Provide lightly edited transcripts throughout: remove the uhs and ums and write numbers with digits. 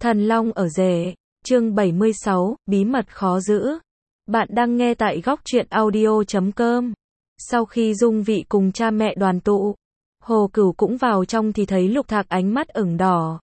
Thần Long ở rể, chương 76, bí mật khó giữ. Bạn đang nghe tại góc truyện audio.com. Sau khi Dung Vị cùng cha mẹ đoàn tụ, Hồ Cửu cũng vào trong thì thấy Lục Thạc ánh mắt ửng đỏ.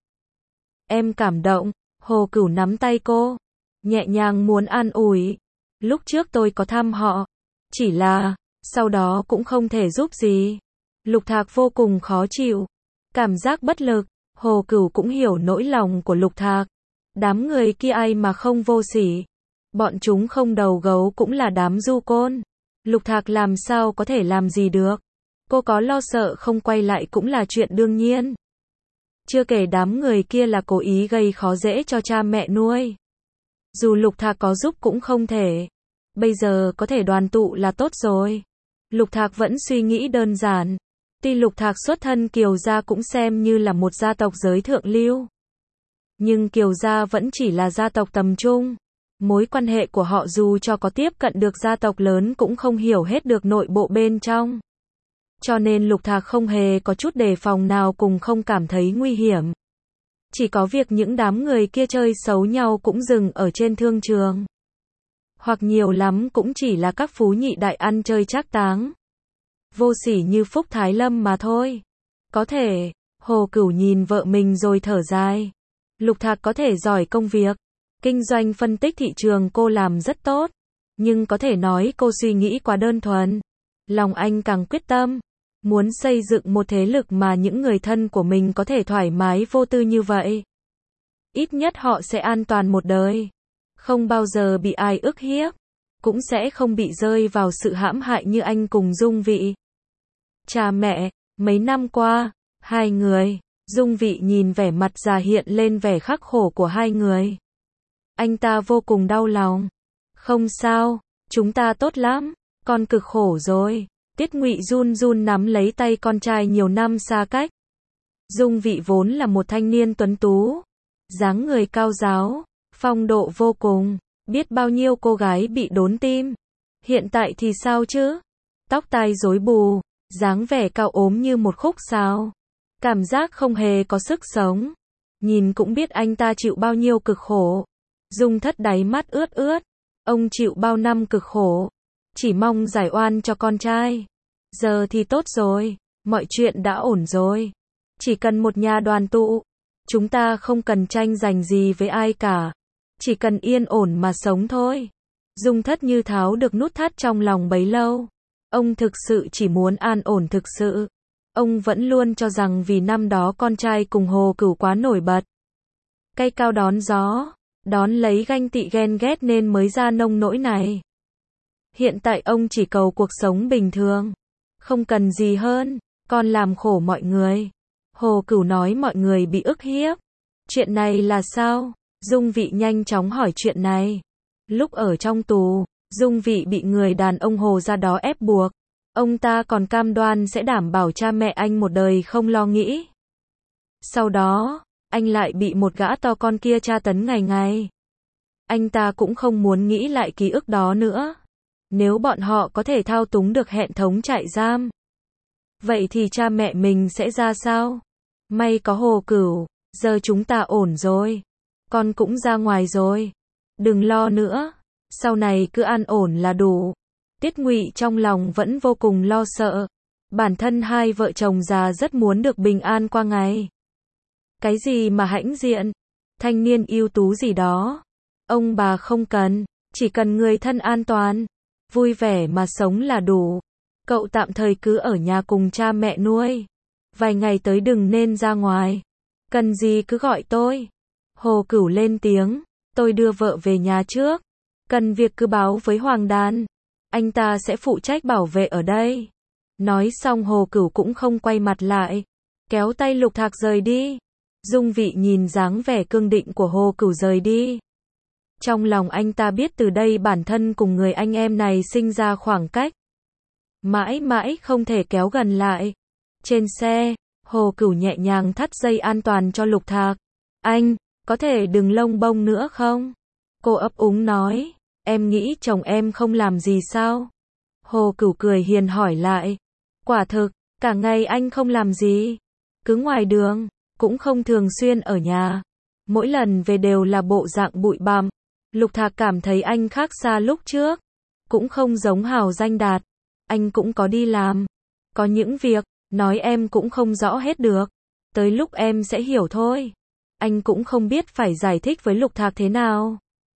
Em cảm động, Hồ Cửu nắm tay cô, nhẹ nhàng muốn an ủi. Lúc trước tôi có thăm họ, chỉ là, sau đó cũng không thể giúp gì. Lục Thạc vô cùng khó chịu, cảm giác bất lực. Hồ Cửu cũng hiểu nỗi lòng của Lục Thạc. Đám người kia ai mà không vô sỉ. Bọn chúng không đầu gấu cũng là đám du côn. Lục Thạc làm sao có thể làm gì được. Cô có lo sợ không quay lại cũng là chuyện đương nhiên. Chưa kể đám người kia là cố ý gây khó dễ cho cha mẹ nuôi. Dù Lục Thạc có giúp cũng không thể. Bây giờ có thể đoàn tụ là tốt rồi. Lục Thạc vẫn suy nghĩ đơn giản. Tuy Lục Thạc xuất thân Kiều gia cũng xem như là một gia tộc giới thượng lưu. Nhưng Kiều gia vẫn chỉ là gia tộc tầm trung. Mối quan hệ của họ dù cho có tiếp cận được gia tộc lớn cũng không hiểu hết được nội bộ bên trong. Cho nên Lục Thạc không hề có chút đề phòng nào cùng không cảm thấy nguy hiểm. Chỉ có việc những đám người kia chơi xấu nhau cũng dừng ở trên thương trường. Hoặc nhiều lắm cũng chỉ là các phú nhị đại ăn chơi trác táng. Vô sỉ như Phúc Thái Lâm mà thôi. Có thể, Hồ Cửu nhìn vợ mình rồi thở dài. Lục Thạc có thể giỏi công việc. Kinh doanh phân tích thị trường cô làm rất tốt. Nhưng có thể nói cô suy nghĩ quá đơn thuần. Lòng anh càng quyết tâm. Muốn xây dựng một thế lực mà những người thân của mình có thể thoải mái vô tư như vậy. Ít nhất họ sẽ an toàn một đời. Không bao giờ bị ai ức hiếp. Cũng sẽ không bị rơi vào sự hãm hại như anh cùng Dung Vị. Cha mẹ, mấy năm qua, hai người, Dung Vị nhìn vẻ mặt già hiện lên vẻ khắc khổ của hai người. Anh ta vô cùng đau lòng. Không sao, chúng ta tốt lắm, con cực khổ rồi. Tiết Ngụy run run nắm lấy tay con trai nhiều năm xa cách. Dung Vị vốn là một thanh niên tuấn tú, dáng người cao ráo, phong độ vô cùng, biết bao nhiêu cô gái bị đốn tim. Hiện tại thì sao chứ? Tóc tai rối bù, dáng vẻ cao ốm như một khúc sáo. Cảm giác không hề có sức sống. Nhìn cũng biết anh ta chịu bao nhiêu cực khổ. Dung Thất đáy mắt ướt ướt. Ông chịu bao năm cực khổ. Chỉ mong giải oan cho con trai. Giờ thì tốt rồi. Mọi chuyện đã ổn rồi. Chỉ cần một nhà đoàn tụ. Chúng ta không cần tranh giành gì với ai cả. Chỉ cần yên ổn mà sống thôi. Dung Thất như tháo được nút thắt trong lòng bấy lâu. Ông thực sự chỉ muốn an ổn thực sự. Ông vẫn luôn cho rằng vì năm đó con trai cùng Hồ Cửu quá nổi bật. Cây cao đón gió, đón lấy ganh tị ghen ghét nên mới ra nông nỗi này. Hiện tại ông chỉ cầu cuộc sống bình thường. Không cần gì hơn, con làm khổ mọi người. Hồ Cửu nói mọi người bị ức hiếp. Chuyện này là sao? Dung Vị nhanh chóng hỏi chuyện này. Lúc ở trong tù, Dung Vị bị người đàn ông Hồ gia đó ép buộc. Ông ta còn cam đoan sẽ đảm bảo cha mẹ anh một đời không lo nghĩ. Sau đó, anh lại bị một gã to con kia tra tấn ngày ngày. Anh ta cũng không muốn nghĩ lại ký ức đó nữa. Nếu bọn họ có thể thao túng được hệ thống trại giam, vậy thì cha mẹ mình sẽ ra sao? May có Hồ Cửu, giờ chúng ta ổn rồi. Con cũng ra ngoài rồi. Đừng lo nữa, sau này cứ an ổn là đủ. Tiết Ngụy trong lòng vẫn vô cùng lo sợ. Bản thân hai vợ chồng già rất muốn được bình an qua ngày. Cái gì mà hãnh diện, thanh niên ưu tú gì đó. Ông bà không cần, chỉ cần người thân an toàn, vui vẻ mà sống là đủ. Cậu tạm thời cứ ở nhà cùng cha mẹ nuôi. Vài ngày tới đừng nên ra ngoài. Cần gì cứ gọi tôi. Hồ Cửu lên tiếng, tôi đưa vợ về nhà trước. Cần việc cứ báo với Hoàng Đan. Anh ta sẽ phụ trách bảo vệ ở đây. Nói xong Hồ Cửu cũng không quay mặt lại. Kéo tay Lục Thạc rời đi. Dung Vị nhìn dáng vẻ cương định của Hồ Cửu rời đi. Trong lòng anh ta biết từ đây bản thân cùng người anh em này sinh ra khoảng cách. Mãi mãi không thể kéo gần lại. Trên xe, Hồ Cửu nhẹ nhàng thắt dây an toàn cho Lục Thạc. Anh, có thể đừng lông bông nữa không? Cô ấp úng nói. Em nghĩ chồng em không làm gì sao? Hồ Cửu cười hiền hỏi lại. Quả thực, cả ngày anh không làm gì. Cứ ngoài đường, cũng không thường xuyên ở nhà. Mỗi lần về đều là bộ dạng bụi bặm. Lục Thạc cảm thấy anh khác xa lúc trước. Cũng không giống Hào Danh Đạt. Anh cũng có đi làm. Có những việc, nói em cũng không rõ hết được. Tới lúc em sẽ hiểu thôi. Anh cũng không biết phải giải thích với Lục Thạc thế nào.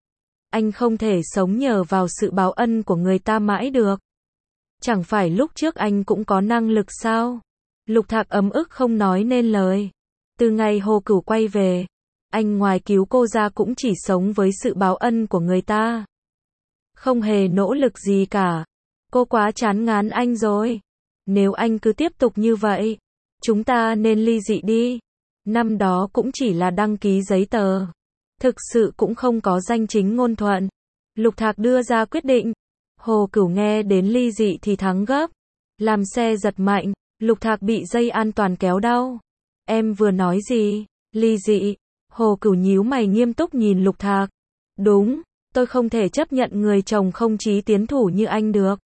Anh không thể sống nhờ vào sự báo ân của người ta mãi được. Chẳng phải lúc trước anh cũng có năng lực sao? Lục Thạc ấm ức không nói nên lời. Từ ngày Hồ Cửu quay về, anh ngoài cứu cô ra cũng chỉ sống với sự báo ân của người ta. Không hề nỗ lực gì cả. Cô quá chán ngán anh rồi. Nếu anh cứ tiếp tục như vậy, chúng ta nên ly dị đi. Năm đó cũng chỉ là đăng ký giấy tờ. Thực sự cũng không có danh chính ngôn thuận. Lục Thạc đưa ra quyết định. Hồ Cửu nghe đến ly dị thì thắng gấp. Làm xe giật mạnh, Lục Thạc bị dây an toàn kéo đau. Em vừa nói gì? Ly dị? Hồ Cửu nhíu mày nghiêm túc nhìn Lục Thạc. Đúng, tôi không thể chấp nhận người chồng không chí tiến thủ như anh được.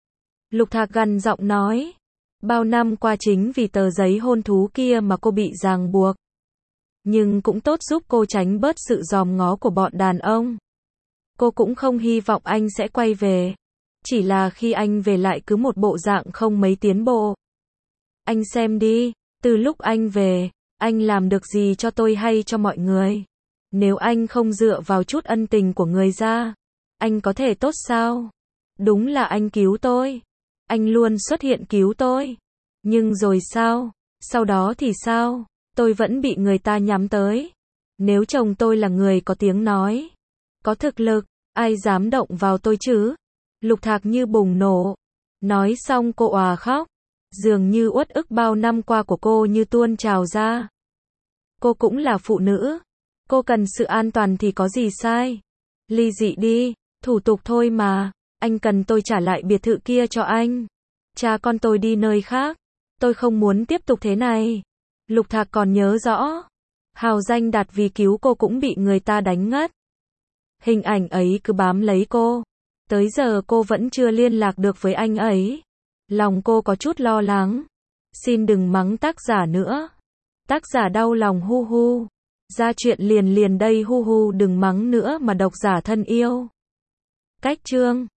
Lục Thạc gằn giọng nói. Bao năm qua chính vì tờ giấy hôn thú kia mà cô bị ràng buộc. Nhưng cũng tốt giúp cô tránh bớt sự dòm ngó của bọn đàn ông. Cô cũng không hy vọng anh sẽ quay về. Chỉ là khi anh về lại cứ một bộ dạng không mấy tiến bộ. Anh xem đi, từ lúc anh về, anh làm được gì cho tôi hay cho mọi người? Nếu anh không dựa vào chút ân tình của người ra, anh có thể tốt sao? Đúng là anh cứu tôi. Anh luôn xuất hiện cứu tôi. Nhưng rồi sao? Sau đó thì sao? Tôi vẫn bị người ta nhắm tới. Nếu chồng tôi là người có tiếng nói, có thực lực, ai dám động vào tôi chứ? Lục Thạc như bùng nổ. Nói xong cô òa khóc. Dường như uất ức bao năm qua của cô như tuôn trào ra. Cô cũng là phụ nữ. Cô cần sự an toàn thì có gì sai? Ly dị đi, thủ tục thôi mà. Anh cần tôi trả lại biệt thự kia cho anh. Cha con tôi đi nơi khác. Tôi không muốn tiếp tục thế này. Lục Thạc còn nhớ rõ. Hào Danh Đạt vì cứu cô cũng bị người ta đánh ngất. Hình ảnh ấy cứ bám lấy cô. Tới giờ cô vẫn chưa liên lạc được với anh ấy. Lòng cô có chút lo lắng. Xin đừng mắng tác giả nữa. Tác giả đau lòng hu hu. Ra chuyện liền liền đây hu hu, đừng mắng nữa mà độc giả thân yêu. Cách chương